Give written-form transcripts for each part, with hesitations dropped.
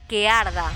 que arda.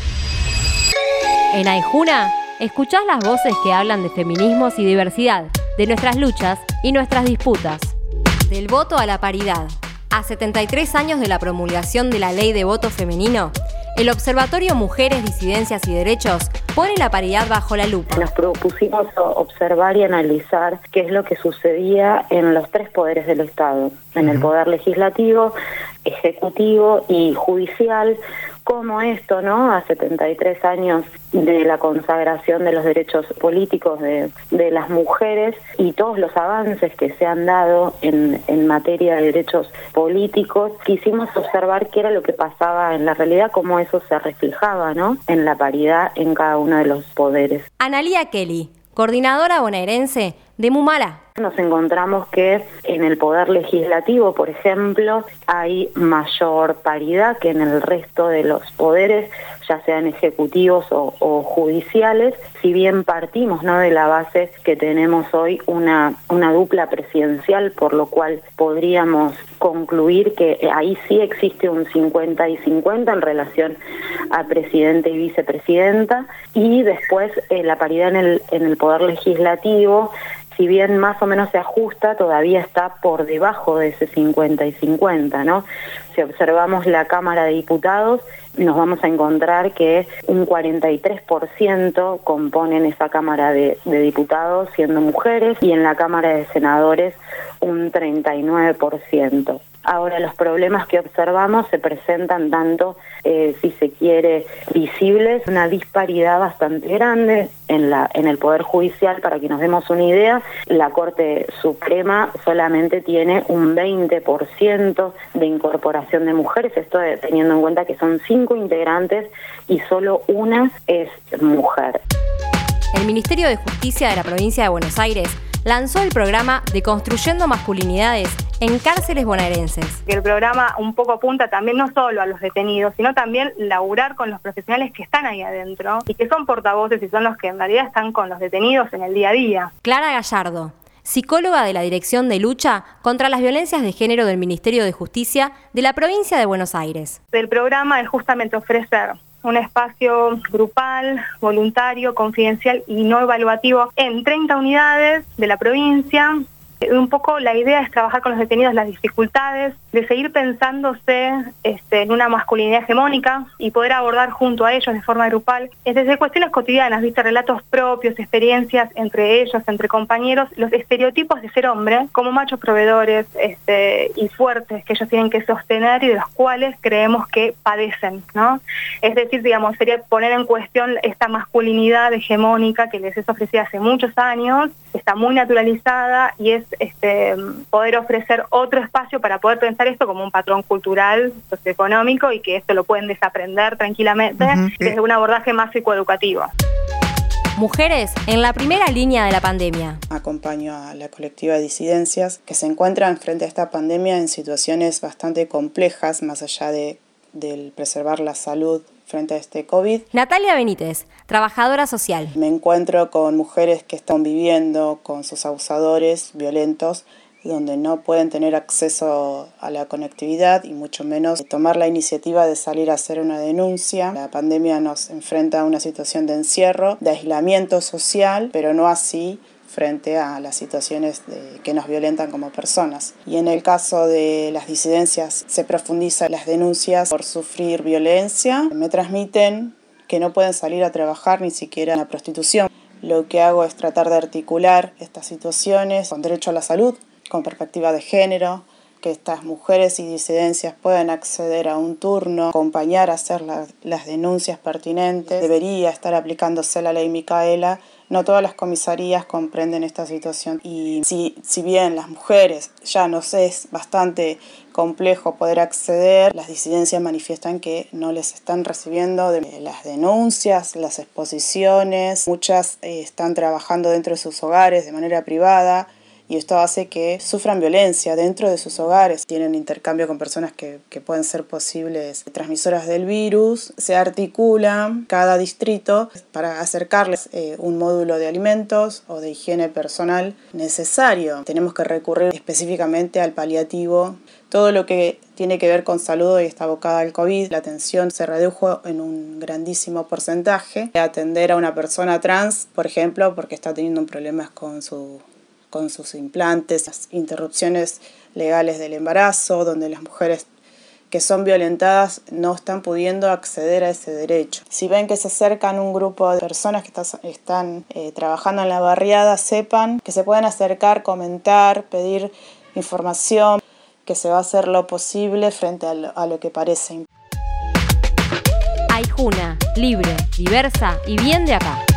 En Aijuna, escuchás las voces que hablan de feminismos y diversidad, de nuestras luchas y nuestras disputas. Del voto a la paridad. A 73 años de la promulgación de la Ley de Voto Femenino, el Observatorio Mujeres, Disidencias y Derechos pone la paridad bajo la lupa. Nos propusimos observar y analizar qué es lo que sucedía en los tres poderes del Estado, en el poder legislativo, ejecutivo y judicial, cómo esto, ¿no? A 73 años de la consagración de los derechos políticos de las mujeres y todos los avances que se han dado en materia de derechos políticos, quisimos observar qué era lo que pasaba en la realidad, cómo eso se reflejaba, ¿no? En la paridad en cada uno de los poderes. Analía Kelly, coordinadora bonaerense de Mumara. Nos encontramos que en el poder legislativo, por ejemplo, hay mayor paridad que en el resto de los poderes, ya sean ejecutivos o judiciales, si bien partimos, ¿no?, de la base que tenemos hoy una dupla presidencial, por lo cual podríamos concluir que ahí sí existe un 50 y 50 en relación a presidente y vicepresidenta, y después la paridad en el poder legislativo, si bien más o menos se ajusta, todavía está por debajo de ese 50 y 50, ¿no? Si observamos la Cámara de Diputados, nos vamos a encontrar que un 43% componen esa Cámara de Diputados siendo mujeres, y en la Cámara de Senadores un 39%. Ahora, los problemas que observamos se presentan tanto, si se quiere, visibles, una disparidad bastante grande en el Poder Judicial. Para que nos demos una idea, la Corte Suprema solamente tiene un 20% de incorporación de mujeres, esto teniendo en cuenta que son 5 integrantes y solo una es mujer. El Ministerio de Justicia de la Provincia de Buenos Aires lanzó el programa Deconstruyendo Masculinidades en cárceles bonaerenses. El programa un poco apunta también no solo a los detenidos, sino también laburar con los profesionales que están ahí adentro y que son portavoces y son los que en realidad están con los detenidos en el día a día. Clara Gallardo, psicóloga de la Dirección de Lucha contra las Violencias de Género del Ministerio de Justicia de la Provincia de Buenos Aires. El programa es justamente ofrecer un espacio grupal, voluntario, confidencial y no evaluativo en 30 unidades de la provincia. Un poco la idea es trabajar con los detenidos las dificultades de seguir pensándose en una masculinidad hegemónica y poder abordar junto a ellos de forma grupal, desde cuestiones cotidianas, relatos propios, experiencias entre ellos, entre compañeros, los estereotipos de ser hombre como machos proveedores y fuertes que ellos tienen que sostener y de los cuales creemos que padecen, ¿no? Es decir, sería poner en cuestión esta masculinidad hegemónica que les es ofrecida hace muchos años, está muy naturalizada, y es poder ofrecer otro espacio para poder pensar esto como un patrón cultural, socioeconómico, y que esto lo pueden desaprender tranquilamente desde un abordaje más psicoeducativo. Mujeres en la primera línea de la pandemia. Acompaño a la colectiva de disidencias que se encuentran frente a esta pandemia en situaciones bastante complejas, más allá del preservar la salud frente a este COVID. Natalia Benítez, trabajadora social. Me encuentro con mujeres que están viviendo con sus abusadores violentos, donde no pueden tener acceso a la conectividad y mucho menos tomar la iniciativa de salir a hacer una denuncia. La pandemia nos enfrenta a una situación de encierro, de aislamiento social, pero no así frente a las situaciones que nos violentan como personas. Y en el caso de las disidencias se profundizan las denuncias por sufrir violencia. Me transmiten que no pueden salir a trabajar ni siquiera en la prostitución. Lo que hago es tratar de articular estas situaciones con derecho a la salud, con perspectiva de género, que estas mujeres y disidencias puedan acceder a un turno, acompañar a hacer las denuncias pertinentes. Debería estar aplicándose la ley Micaela. No todas las comisarías comprenden esta situación, y si bien las mujeres ya nos es bastante complejo poder acceder, las disidencias manifiestan que no les están recibiendo las denuncias, las exposiciones. Muchas están trabajando dentro de sus hogares de manera privada y esto hace que sufran violencia dentro de sus hogares. Tienen intercambio con personas que pueden ser posibles transmisoras del virus. Se articula cada distrito para acercarles un módulo de alimentos o de higiene personal necesario. Tenemos que recurrir específicamente al paliativo. Todo lo que tiene que ver con salud hoy está abocada al COVID. La atención se redujo en un grandísimo porcentaje. Atender a una persona trans, por ejemplo, porque está teniendo problemas con sus implantes, las interrupciones legales del embarazo, donde las mujeres que son violentadas no están pudiendo acceder a ese derecho. Si ven que se acercan un grupo de personas que están trabajando en la barriada, sepan que se pueden acercar, comentar, pedir información, que se va a hacer lo posible frente a lo que parece. Aijuna, libre, diversa y bien de acá.